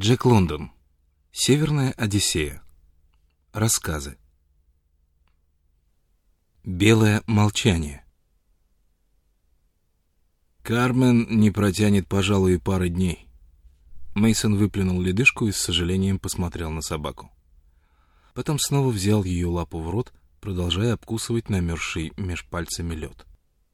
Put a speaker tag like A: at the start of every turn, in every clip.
A: Джек Лондон. Северная Одиссея. Рассказы. Белое молчание. Кармен не протянет, пожалуй, и пары дней. Мейсон выплюнул ледышку и с сожалением посмотрел на собаку. Потом снова взял ее лапу в рот, продолжая обкусывать намерзший меж пальцами лед.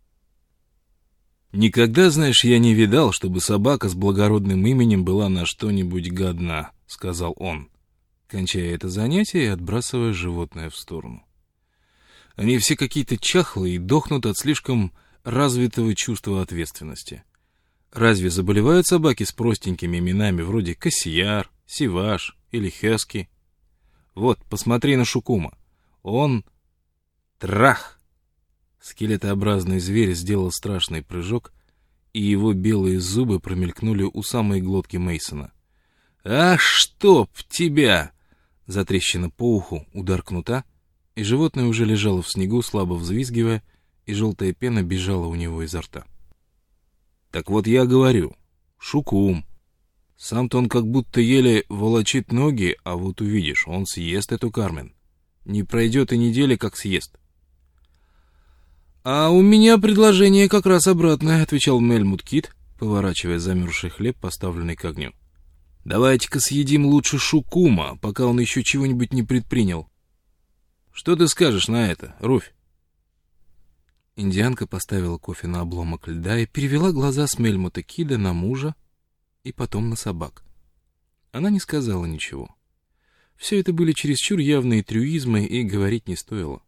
A: «Никогда, знаешь, я не видал, чтобы собака с благородным именем была на что-нибудь годна», — сказал он, кончая это занятие и отбрасывая животное в сторону. «Они все какие-то чахлые и дохнут от слишком развитого чувства ответственности. Разве заболевают собаки с простенькими именами вроде Кассияр, Сиваш или Хёски? Вот, посмотри на Шукума. Он... Трах!» Скелетообразный зверь сделал страшный прыжок, и его белые зубы промелькнули у самой глотки Мейсона. «Ах, чтоб тебя!» Затрещина по уху, удар кнута, и животное уже лежало в снегу, слабо взвизгивая, и желтая пена бежала у него изо рта. «Так вот я говорю, Шукум. Сам-то он как будто еле волочит ноги, а вот увидишь, он съест эту Кармен. Не пройдет и недели, как съест». «А у меня предложение как раз обратное», — отвечал Мельмут Кит, поворачивая замерзший хлеб, поставленный к огню. «Давайте-ка съедим лучше Шукума, пока он еще чего-нибудь не предпринял. Что ты скажешь на это, Руфь?» Индианка поставила кофе на обломок льда и перевела глаза с Мельмута Кида на мужа и потом на собак. Она не сказала ничего. Все это были чересчур явные трюизмы, и говорить не стоило.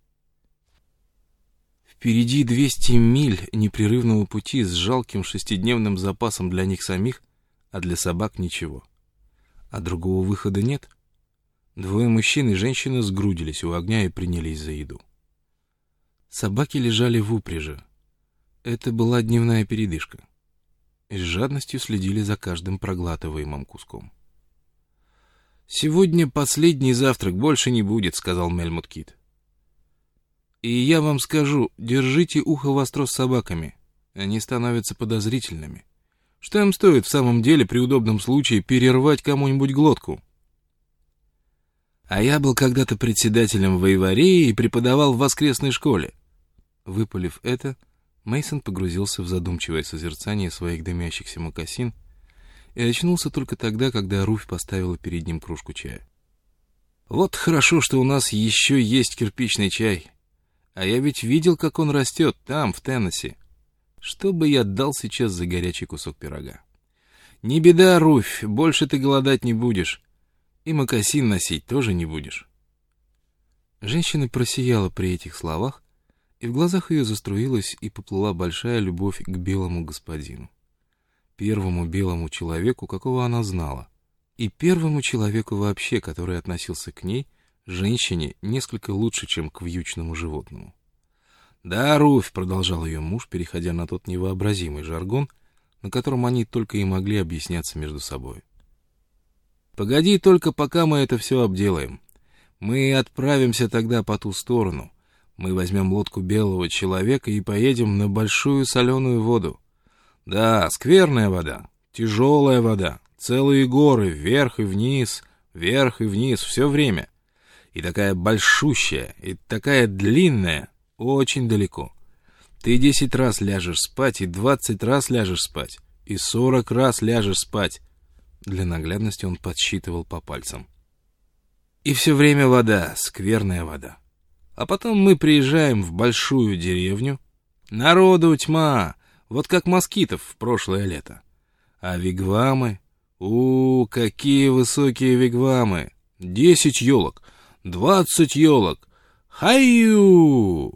A: Впереди 200 миль непрерывного пути с жалким 6-дневным запасом для них самих, а для собак ничего. А другого выхода нет. Двое мужчин и женщина сгрудились у огня и принялись за еду. Собаки лежали в упряжи. Это была дневная передышка. И с жадностью следили за каждым проглатываемым куском. «Сегодня последний завтрак, больше не будет», — сказал Мельмут Кит. «И я вам скажу, держите ухо востро с собаками. Они становятся подозрительными. Что им стоит в самом деле при удобном случае перервать кому-нибудь глотку?» «А я был когда-то председателем воеварии и преподавал в воскресной школе». Выпалив это, Мейсон погрузился в задумчивое созерцание своих дымящихся мокасин и очнулся только тогда, когда Руфь поставила перед ним кружку чая. «Вот хорошо, что у нас еще есть кирпичный чай. А я ведь видел, как он растет там, в Теннесси. Что бы я дал сейчас за горячий кусок пирога? Не беда, Руфь, больше ты голодать не будешь. И мокасин носить тоже не будешь». Женщина просияла при этих словах, и в глазах ее заструилась и поплыла большая любовь к белому господину. Первому белому человеку, какого она знала. И первому человеку вообще, который относился к ней, женщине, несколько лучше, чем к вьючному животному. «Да, Руфь», — продолжал ее муж, переходя на тот невообразимый жаргон, на котором они только и могли объясняться между собой. «Погоди только, пока мы это все обделаем. Мы отправимся тогда по ту сторону. Мы возьмем лодку белого человека и поедем на большую соленую воду. Да, скверная вода, тяжелая вода, целые горы, вверх и вниз, все время. И такая большущая, и такая длинная, очень далеко. Ты 10 раз ляжешь спать, и 20 раз ляжешь спать, и 40 раз ляжешь спать». Для наглядности он подсчитывал по пальцам. «И все время вода, скверная вода. А потом мы приезжаем в большую деревню. Народу тьма, вот как москитов в прошлое лето. А вигвамы? Какие высокие вигвамы! 10 елок, 20 елок! Хай-ю!»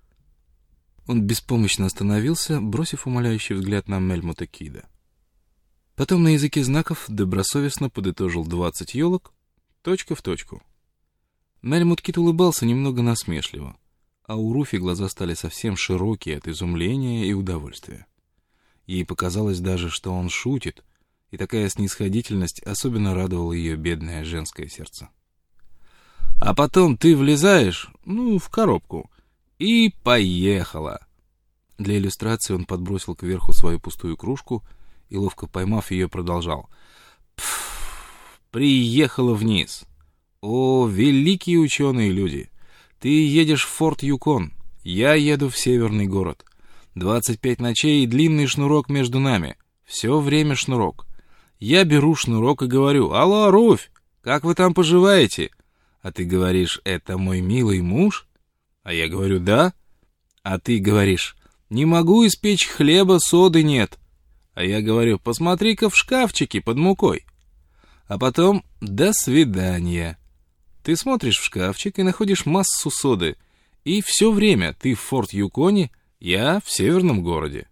A: Он беспомощно остановился, бросив умоляющий взгляд на Мельмута Кида. Потом на языке знаков добросовестно подытожил 20 елок, точка в точку. Мельмут Кит улыбался немного насмешливо, а у Руфи глаза стали совсем широкие от изумления и удовольствия. Ей показалось даже, что он шутит, и такая снисходительность особенно радовала ее бедное женское сердце. «А потом ты влезаешь, в коробку, и поехала». Для иллюстрации он подбросил кверху свою пустую кружку и, ловко поймав ее, продолжал. «Пф, приехала вниз. О, великие ученые люди! Ты едешь в Форт Юкон, я еду в северный город. 25 ночей и длинный шнурок между нами. Все время шнурок. Я беру шнурок и говорю: «Алло, Руфь, как вы там поживаете?» А ты говоришь: «Это мой милый муж?» А я говорю: «Да». А ты говоришь: «Не могу испечь хлеба, соды нет». А я говорю: «Посмотри-ка в шкафчике под мукой». А потом: «До свидания». Ты смотришь в шкафчик и находишь массу соды. И все время ты в Форт Юконе, я в северном городе.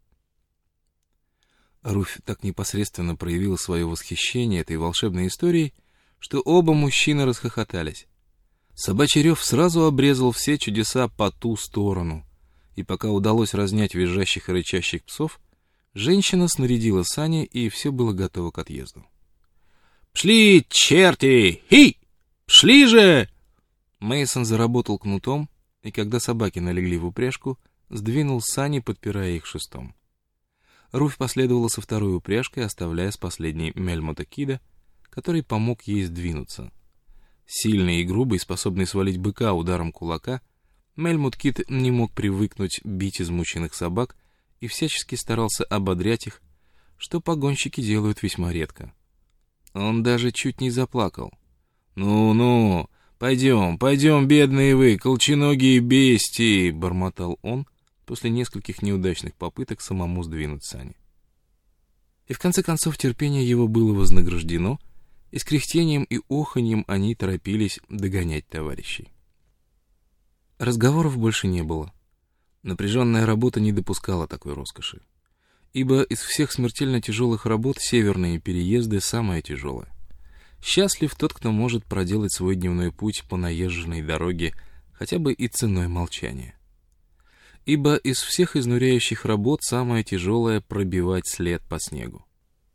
A: Руфь так непосредственно проявила свое восхищение этой волшебной историей, что оба мужчины расхохотались. Собачий рев сразу обрезал все чудеса по ту сторону, и пока удалось разнять визжащих и рычащих псов, женщина снарядила сани, и все было готово к отъезду. «Пшли, черти! Хи! Пшли же!» Мейсон заработал кнутом, и когда собаки налегли в упряжку, сдвинул сани, подпирая их шестом. Руфь последовала со второй упряжкой, оставляя с последней Мельмота Кида, который помог ей сдвинуться. Сильный и грубый, способный свалить быка ударом кулака, Мельмот Кид не мог привыкнуть бить измученных собак и всячески старался ободрять их, что погонщики делают весьма редко. Он даже чуть не заплакал. «Ну-ну, пойдем, пойдем, бедные вы, колченогие бестии!» — бормотал он после нескольких неудачных попыток самому сдвинуть сани. И в конце концов терпение его было вознаграждено, и с кряхтением и оханьем они торопились догонять товарищей. Разговоров больше не было. Напряженная работа не допускала такой роскоши. Ибо из всех смертельно тяжелых работ северные переезды самая тяжелая. Счастлив тот, кто может проделать свой дневной путь по наезженной дороге хотя бы и ценой молчания. Ибо из всех изнуряющих работ самое тяжелое — пробивать след по снегу.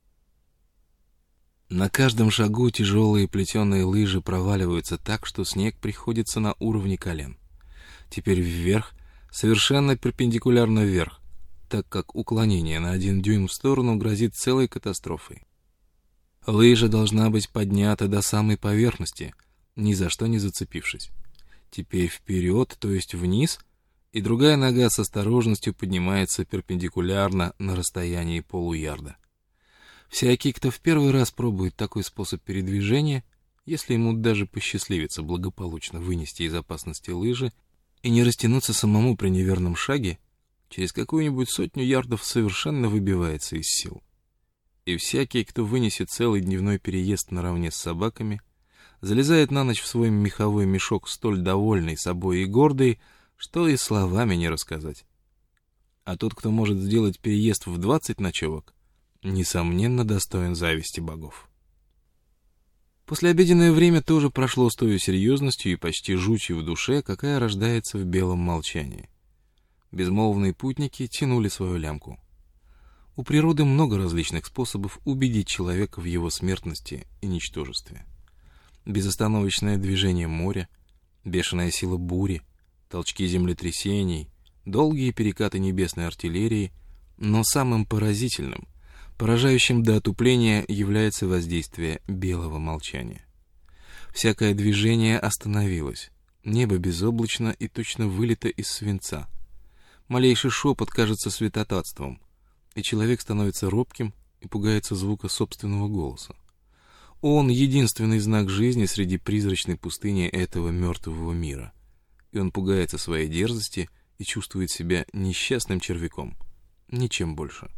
A: На каждом шагу тяжелые плетеные лыжи проваливаются так, что снег приходится на уровне колен. Теперь вверх, совершенно перпендикулярно вверх, так как уклонение на 1 дюйм в сторону грозит целой катастрофой. Лыжа должна быть поднята до самой поверхности, ни за что не зацепившись. Теперь вперед, то есть вниз, и другая нога с осторожностью поднимается перпендикулярно на расстоянии полуярда. Всякий, кто в первый раз пробует такой способ передвижения, если ему даже посчастливится благополучно вынести из опасности лыжи и не растянуться самому при неверном шаге, через какую-нибудь 100 ярдов совершенно выбивается из сил. И всякий, кто вынесет целый дневной переезд наравне с собаками, залезает на ночь в свой меховой мешок столь довольный собой и гордый, что и словами не рассказать. А тот, кто может сделать переезд в 20 ночевок, несомненно, достоин зависти богов. Послеобеденное время тоже прошло с той серьезностью и почти жутью в душе, какая рождается в белом молчании. Безмолвные путники тянули свою лямку. У природы много различных способов убедить человека в его смертности и ничтожестве. Безостановочное движение моря, бешеная сила бури, толчки землетрясений, долгие перекаты небесной артиллерии, но самым поразительным, поражающим до отупления является воздействие белого молчания. Всякое движение остановилось, небо безоблачно и точно вылито из свинца. Малейший шепот кажется святотатством, и человек становится робким и пугается звука собственного голоса. Он — единственный знак жизни среди призрачной пустыни этого мертвого мира, и он пугается своей дерзости и чувствует себя несчастным червяком, ничем больше.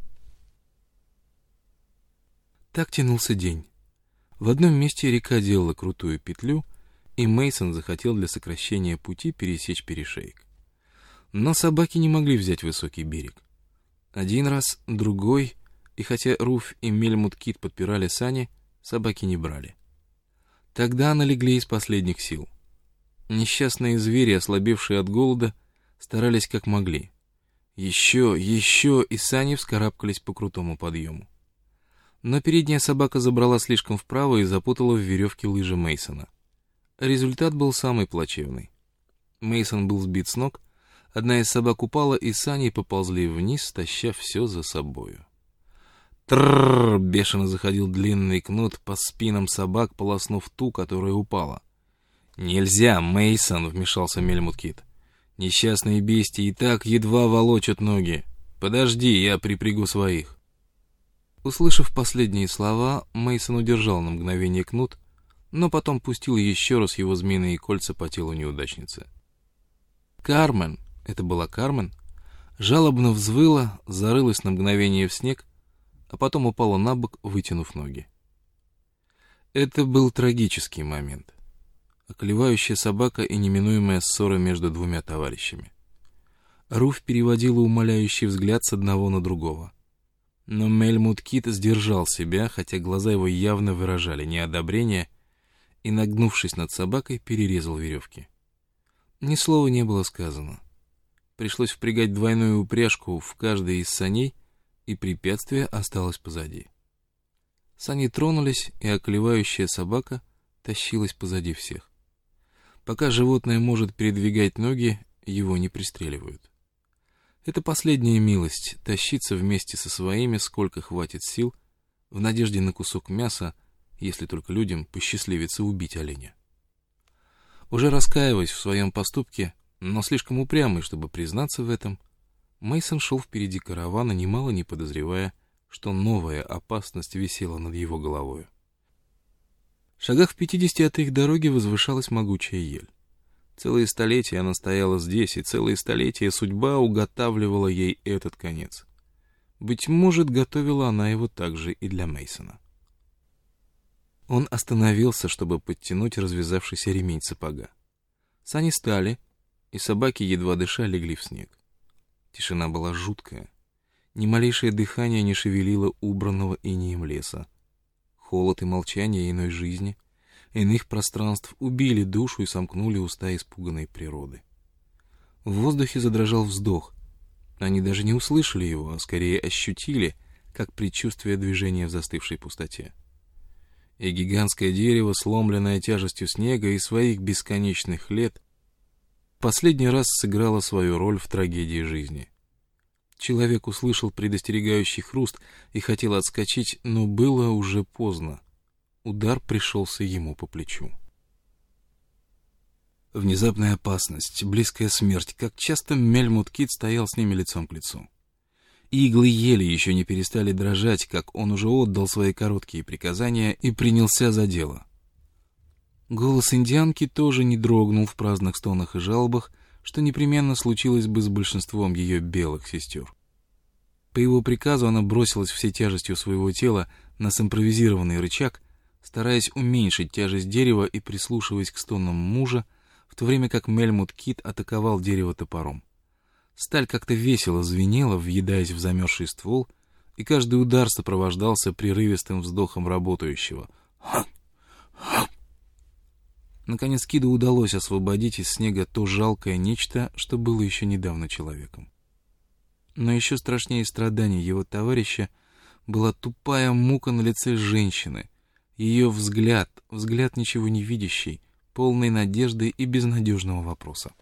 A: Так тянулся день. В одном месте река делала крутую петлю, и Мейсон захотел для сокращения пути пересечь перешеек. Но собаки не могли взять высокий берег. Один раз, другой, и хотя Руфь и Мельмот Кид подпирали сани, собаки не брали. Тогда налегли из последних сил. Несчастные звери, ослабевшие от голода, старались как могли. Еще, и сани вскарабкались по крутому подъему. Но передняя собака забрала слишком вправо и запутала в веревке лыжи Мейсона. Результат был самый плачевный. Мейсон был сбит с ног, одна из собак упала, и сани поползли вниз, таща все за собою. Трррр! Бешено заходил длинный кнут по спинам собак, полоснув ту, которая упала. «Нельзя, Мейсон!» — вмешался Мельмут Кид. «Несчастные бестии и так едва волочат ноги. Подожди, я припрягу своих». Услышав последние слова, Мейсон удержал на мгновение кнут, но потом пустил еще раз его змеиные кольца по телу неудачницы. Кармен, это была Кармен, жалобно взвыла, зарылась на мгновение в снег, а потом упала на бок, вытянув ноги. Это был трагический момент. Околевающая собака и неминуемая ссора между двумя товарищами. Руфь переводила умоляющий взгляд с одного на другого. Но Мельмут Кид сдержал себя, хотя глаза его явно выражали неодобрение, и, нагнувшись над собакой, перерезал веревки. Ни слова не было сказано. Пришлось впрягать двойную упряжку в каждой из саней, и препятствие осталось позади. Сани тронулись, и околевающая собака тащилась позади всех. Пока животное может передвигать ноги, его не пристреливают. Это последняя милость — тащиться вместе со своими, сколько хватит сил, в надежде на кусок мяса, если только людям посчастливится убить оленя. Уже раскаиваясь в своем поступке, но слишком упрямый, чтобы признаться в этом, Мейсон шел впереди каравана, немало не подозревая, что новая опасность висела над его головой. В шагах в 50 от их дороги возвышалась могучая ель. Целые столетия она стояла здесь, и целые столетия судьба уготавливала ей этот конец. Быть может, готовила она его также и для Мейсона. Он остановился, чтобы подтянуть развязавшийся ремень сапога. Сани стали, и собаки, едва дыша, легли в снег. Тишина была жуткая. Ни малейшее дыхание не шевелило убранного инеем леса. Холод и молчание иной жизни, иных пространств убили душу и сомкнули уста испуганной природы. В воздухе задрожал вздох. Они даже не услышали его, а скорее ощутили, как предчувствие движения в застывшей пустоте. И гигантское дерево, сломленное тяжестью снега и своих бесконечных лет, последний раз сыграло свою роль в трагедии жизни. Человек услышал предостерегающий хруст и хотел отскочить, но было уже поздно. Удар пришелся ему по плечу. Внезапная опасность, близкая смерть, как часто Мельмут Кид стоял с ними лицом к лицу. Иглы ели еще не перестали дрожать, как он уже отдал свои короткие приказания и принялся за дело. Голос индианки тоже не дрогнул в праздных стонах и жалобах, что непременно случилось бы с большинством ее белых сестер. По его приказу она бросилась всей тяжестью своего тела на симпровизированный рычаг, стараясь уменьшить тяжесть дерева и прислушиваясь к стонам мужа, в то время как Мельмут Кид атаковал дерево топором. Сталь как-то весело звенела, въедаясь в замерзший ствол, и каждый удар сопровождался прерывистым вздохом работающего. Наконец Киду удалось освободить из снега то жалкое нечто, что было еще недавно человеком. Но еще страшнее страданий его товарища была тупая мука на лице женщины, ее взгляд ничего не видящий, полный надежды и безнадежного вопроса.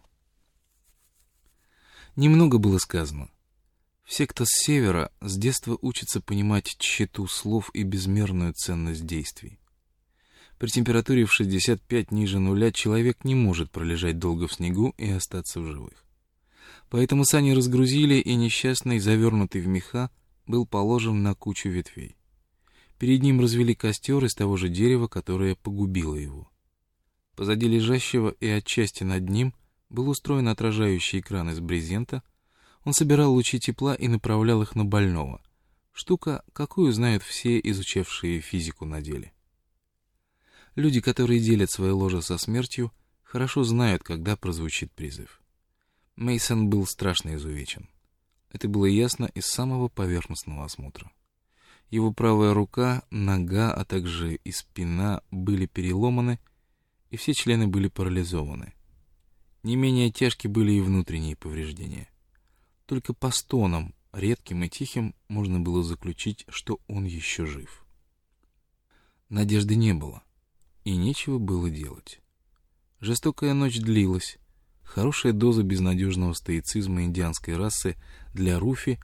A: Немного было сказано. Все, кто с севера, с детства учатся понимать тщету слов и безмерную ценность действий. При температуре в 65 ниже нуля человек не может пролежать долго в снегу и остаться в живых. Поэтому сани разгрузили, и несчастный, завернутый в меха, был положен на кучу ветвей. Перед ним развели костер из того же дерева, которое погубило его. Позади лежащего и отчасти над ним был устроен отражающий экран из брезента. Он собирал лучи тепла и направлял их на больного. Штука, какую знают все, изучавшие физику на деле. Люди, которые делят свое ложе со смертью, хорошо знают, когда прозвучит призыв. Мейсон был страшно изувечен. Это было ясно из самого поверхностного осмотра. Его правая рука, нога, а также и спина были переломаны, и все члены были парализованы. Не менее тяжки были и внутренние повреждения. Только по стонам, редким и тихим, можно было заключить, что он еще жив. Надежды не было, и нечего было делать. Жестокая ночь длилась. Хорошая доза безнадежного стоицизма индианской расы для Руфи,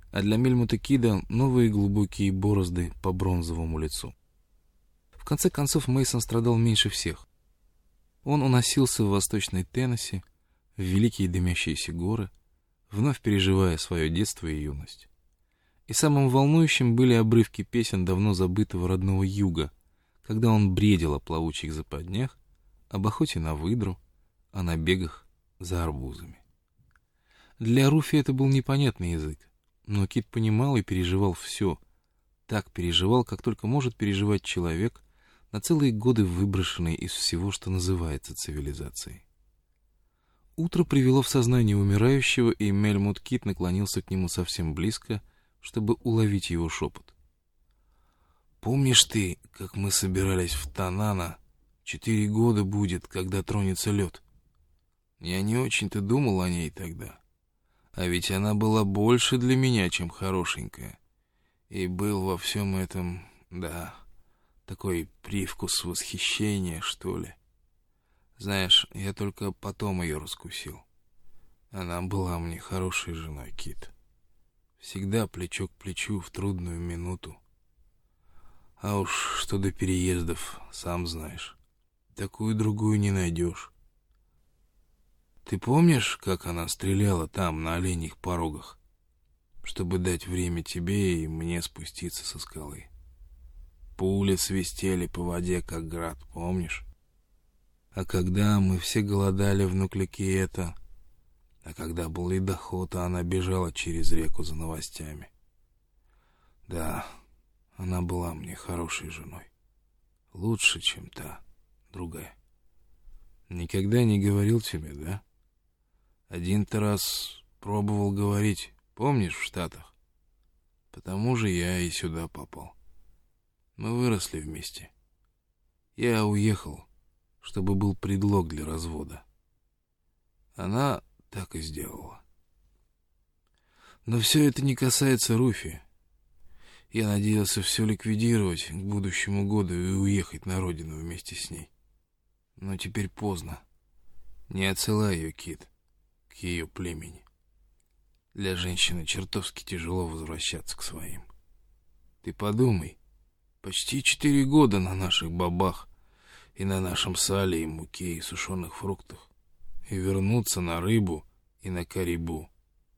A: а для Мельмута Кида новые глубокие борозды по бронзовому лицу. В конце концов, Мейсон страдал меньше всех. Он уносился в восточный Теннесси, в великие дымящиеся горы, вновь переживая свое детство и юность. И самым волнующим были обрывки песен давно забытого родного юга, когда он бредил о плавучих западнях, об охоте на выдру, о набегах за арбузами. Для Руфи это был непонятный язык, но Кит понимал и переживал все, так переживал, как только может переживать человек, на целые годы выброшенный из всего, что называется цивилизацией. Утро привело в сознание умирающего, и Мельмут Кит наклонился к нему совсем близко, чтобы уловить его шепот. «Помнишь ты, как мы собирались в Танана? 4 года будет, когда тронется лед. Я не очень-то думал о ней тогда. А ведь она была больше для меня, чем хорошенькая. И был во всем этом, да, такой привкус восхищения, что ли. Знаешь, я только потом ее раскусил. Она была мне хорошей женой, Кит. Всегда плечо к плечу в трудную минуту. А уж что до переездов, сам знаешь, такую другую не найдешь. Ты помнишь, как она стреляла там, на оленьих порогах, чтобы дать время тебе и мне спуститься со скалы? Пули свистели по воде, как град, помнишь? А когда мы все голодали в Нукликиэта, а когда был ледоход, а она бежала через реку за новостями. Да, она была мне хорошей женой. Лучше, чем та, другая. Никогда не говорил тебе, да? Один-то раз пробовал говорить, помнишь, в Штатах? Потому же я и сюда попал. Мы выросли вместе. Я уехал, чтобы был предлог для развода. Она так и сделала. Но все это не касается Руфи. Я надеялся все ликвидировать к будущему году и уехать на родину вместе с ней. Но теперь поздно. Не отсылай ее, Кит, к ее племени. Для женщины чертовски тяжело возвращаться к своим. Ты подумай, почти 4 года на наших бобах и на нашем сале и муке и сушеных фруктах, и вернуться на рыбу и на карибу.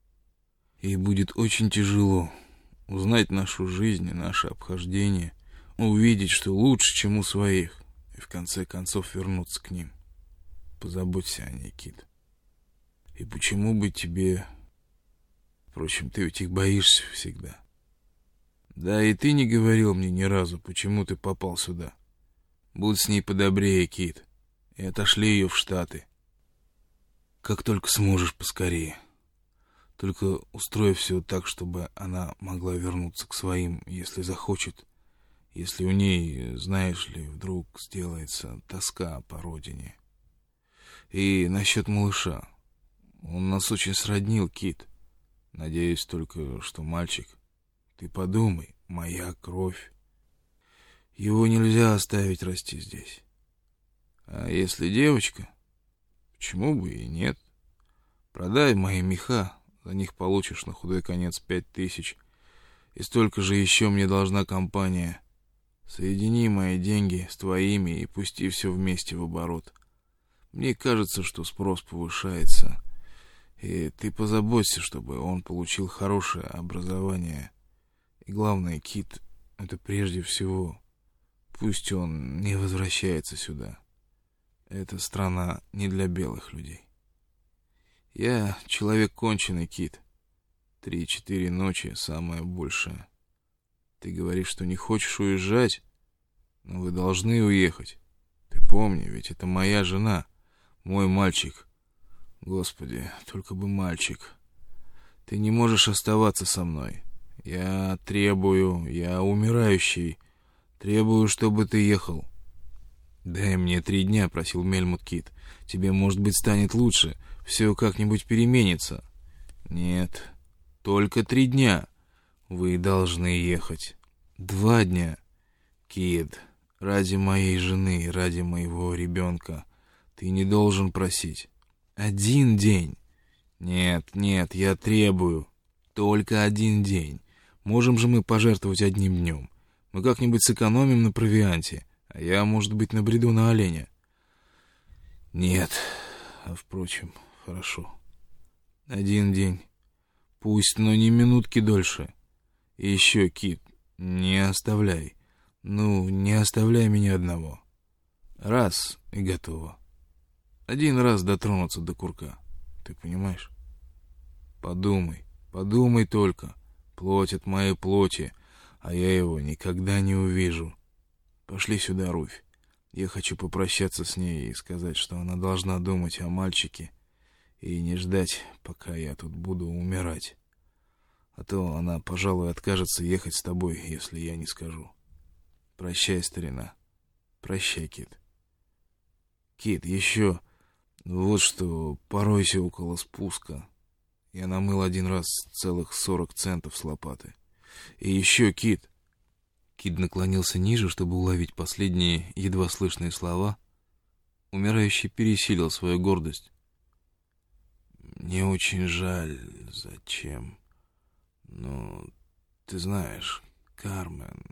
A: И будет очень тяжело узнать нашу жизнь и наше обхождение, увидеть, что лучше, чем у своих, и в конце концов вернуться к ним. Позаботься о ней, Кит. И почему бы тебе... Впрочем, ты ведь их боишься всегда. Да, и ты не говорил мне ни разу, почему ты попал сюда. Будь с ней подобрее, Кит, и отошли ее в Штаты. Как только сможешь поскорее. Только устрой все так, чтобы она могла вернуться к своим, если захочет. Если у ней, знаешь ли, вдруг сделается тоска по родине. И насчет малыша. Он нас очень сроднил, Кит. Надеюсь только, что мальчик. Ты подумай, моя кровь. Его нельзя оставить расти здесь. А если девочка, почему бы и нет? Продай мои меха, за них получишь на худой конец 5000, и столько же еще мне должна компания. Соедини мои деньги с твоими и пусти все вместе в оборот. Мне кажется, что спрос повышается, и ты позаботься, чтобы он получил хорошее образование. И главное, Кит, это прежде всего, пусть он не возвращается сюда. Эта страна не для белых людей. Я человек конченый, Кит. 3-4 ночи самое большее. Ты говоришь, что не хочешь уезжать, но вы должны уехать. Ты помни, ведь это моя жена, мой мальчик. Господи, только бы мальчик. Ты не можешь оставаться со мной. Я умирающий, требую, чтобы ты ехал. «Дай мне 3 дня», — просил Мельмут Кит. «Тебе, может быть, станет лучше. Все как-нибудь переменится». «Нет, только 3 дня. Вы должны ехать. 2 дня. Кит, ради моей жены, ради моего ребенка. Ты не должен просить. 1 день. Нет, я требую. Только 1 день. Можем же мы пожертвовать 1 днем. Мы как-нибудь сэкономим на провианте, а я, может быть, набреду на оленя. Нет, а впрочем, хорошо. 1 день. Пусть, но не минутки дольше. И еще, Кит, не оставляй. Не оставляй меня одного. Раз — и готово. 1 раз дотронуться до курка. Ты понимаешь? Подумай только. Плоть от моей плоти, а я его никогда не увижу. Пошли сюда, Руфь. Я хочу попрощаться с ней и сказать, что она должна думать о мальчике и не ждать, пока я тут буду умирать. А то она, пожалуй, откажется ехать с тобой, если я не скажу. Прощай, старина. Прощай, Кит. Кит, еще вот что, поройся около спуска. Я намыл 1 раз целых 40 центов с лопаты. И еще, Кит. Кит наклонился ниже, чтобы уловить последние едва слышные слова. Умирающий пересилил свою гордость. Мне очень жаль, зачем. Но ты знаешь, Кармен...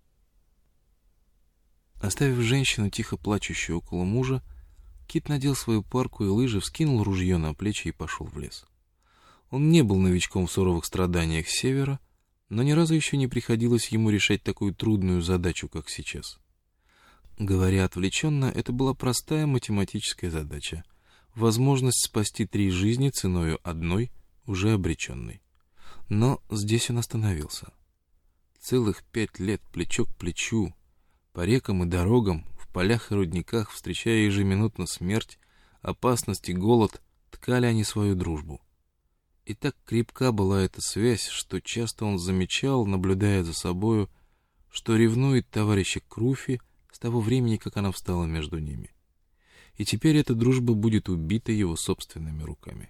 A: Оставив женщину, тихо плачущую около мужа, Кит надел свою парку и лыжи, вскинул ружье на плечи и пошел в лес. Он не был новичком в суровых страданиях севера, но ни разу еще не приходилось ему решать такую трудную задачу, как сейчас. Говоря отвлеченно, это была простая математическая задача — возможность спасти 3 жизни ценою 1, уже обреченной. Но здесь он остановился. Целых 5 лет плечо к плечу, по рекам и дорогам, в полях и рудниках, встречая ежеминутно смерть, опасность и голод, ткали они свою дружбу. И так крепка была эта связь, что часто он замечал, наблюдая за собою, что ревнует товарища к Руфи с того времени, как она встала между ними. И теперь эта дружба будет убита его собственными руками.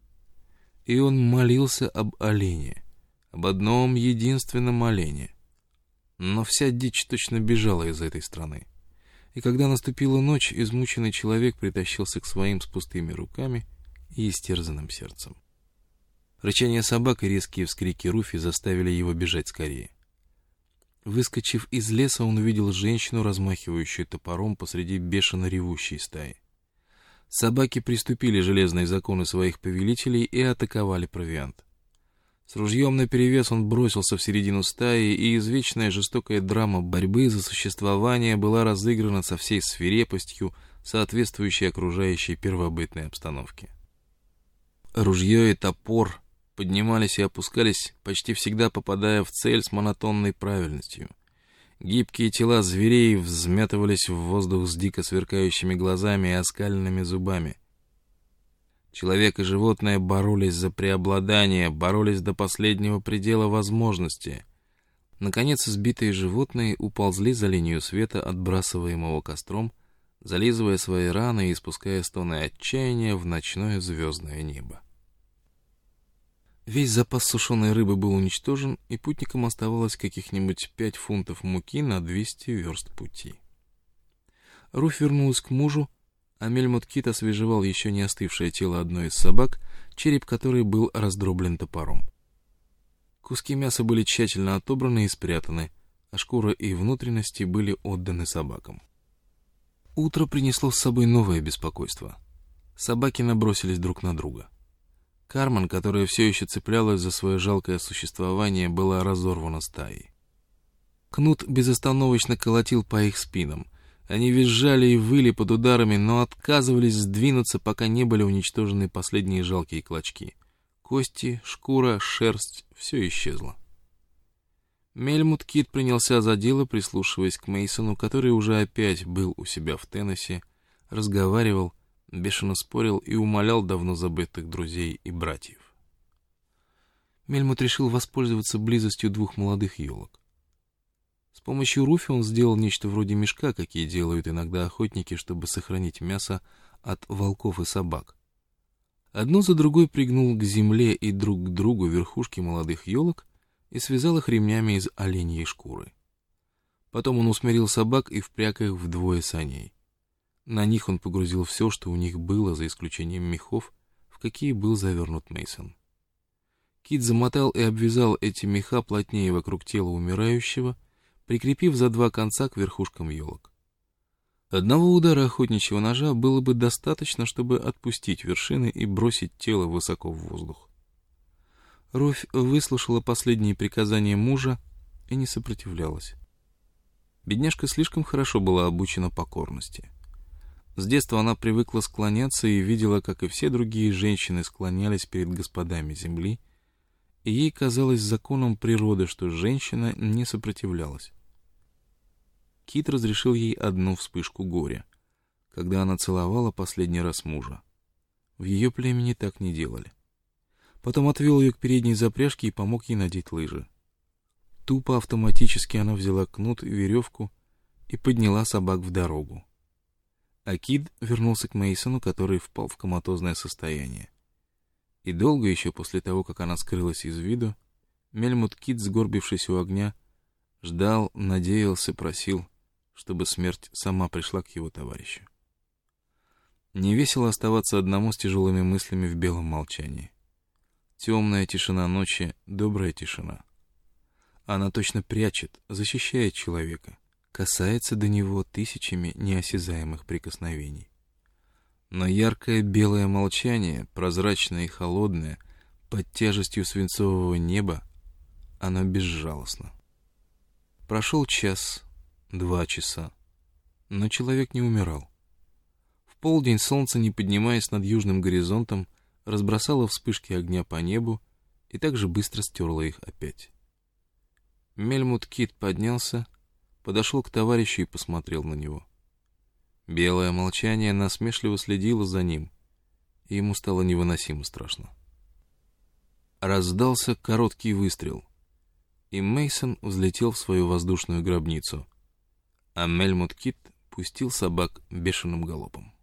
A: И он молился об олене, об одном единственном олене. Но вся дичь точно бежала из этой страны. И когда наступила ночь, измученный человек притащился к своим с пустыми руками и истерзанным сердцем. Рычание собак и резкие вскрики Руфи заставили его бежать скорее. Выскочив из леса, он увидел женщину, размахивающую топором посреди бешено ревущей стаи. Собаки приступили железные законы своих повелителей и атаковали провиант. С ружьем наперевес он бросился в середину стаи, и извечная жестокая драма борьбы за существование была разыграна со всей свирепостью, соответствующей окружающей первобытной обстановке. Ружье и топор поднимались и опускались, почти всегда попадая в цель с монотонной правильностью. Гибкие тела зверей взметывались в воздух с дико сверкающими глазами и оскаленными зубами. Человек и животное боролись за преобладание, боролись до последнего предела возможности. Наконец, избитые животные уползли за линию света, отбрасываемого костром, зализывая свои раны и испуская стоны отчаяния в ночное звездное небо. Весь запас сушеной рыбы был уничтожен, и путникам оставалось каких-нибудь 5 фунтов муки на 200 верст пути. Руфь вернулась к мужу, а Мельмот Кит освежевал еще не остывшее тело одной из собак, череп которой был раздроблен топором. Куски мяса были тщательно отобраны и спрятаны, а шкура и внутренности были отданы собакам. Утро принесло с собой новое беспокойство. Собаки набросились друг на друга. Кармен, которая все еще цеплялась за свое жалкое существование, была разорвана стаей. Кнут безостановочно колотил по их спинам. Они визжали и выли под ударами, но отказывались сдвинуться, пока не были уничтожены последние жалкие клочки. Кости, шкура, шерсть — все исчезло. Мельмут Кит принялся за дело, прислушиваясь к Мейсону, который уже опять был у себя в Теннесси, разговаривал, бешено спорил и умолял давно забытых друзей и братьев. Мельмут решил воспользоваться близостью 2 молодых елок. С помощью Руфи он сделал нечто вроде мешка, какие делают иногда охотники, чтобы сохранить мясо от волков и собак. Одну за другой пригнул к земле и друг к другу верхушки молодых елок и связал их ремнями из оленьей шкуры. Потом он усмирил собак и впряг их в 2 саней. На них он погрузил все, что у них было, за исключением мехов, в какие был завернут Мейсон. Кит замотал и обвязал эти меха плотнее вокруг тела умирающего, прикрепив за два конца к верхушкам елок. Одного удара охотничьего ножа было бы достаточно, чтобы отпустить вершины и бросить тело высоко в воздух. Руфь выслушала последние приказания мужа и не сопротивлялась. Бедняжка слишком хорошо была обучена покорности. С детства она привыкла склоняться и видела, как и все другие женщины склонялись перед господами земли, и ей казалось законом природы, что женщина не сопротивлялась. Кит разрешил ей одну вспышку горя, когда она целовала последний раз мужа. В ее племени так не делали. Потом отвел ее к передней запряжке и помог ей надеть лыжи. Тупо автоматически она взяла кнут и веревку и подняла собак в дорогу. А Кит вернулся к Мейсону, который впал в коматозное состояние. И долго еще после того, как она скрылась из виду, Мельмут Кит, сгорбившись у огня, ждал, надеялся, просил, чтобы смерть сама пришла к его товарищу. Не весело оставаться одному с тяжелыми мыслями в белом молчании. Темная тишина ночи — добрая тишина. Она точно прячет, защищает человека, касается до него тысячами неосязаемых прикосновений. Но яркое белое молчание, прозрачное и холодное, под тяжестью свинцового неба, оно безжалостно. Прошел час, 2 часа, но человек не умирал. В полдень солнце, не поднимаясь над южным горизонтом, разбросало вспышки огня по небу и так же быстро стерло их опять. Мельмут Кит поднялся, подошел к товарищу и посмотрел на него. Белое молчание насмешливо следило за ним, и ему стало невыносимо страшно. Раздался короткий выстрел, и Мейсон взлетел в свою воздушную гробницу, а Мельмут Кит пустил собак бешеным галопом.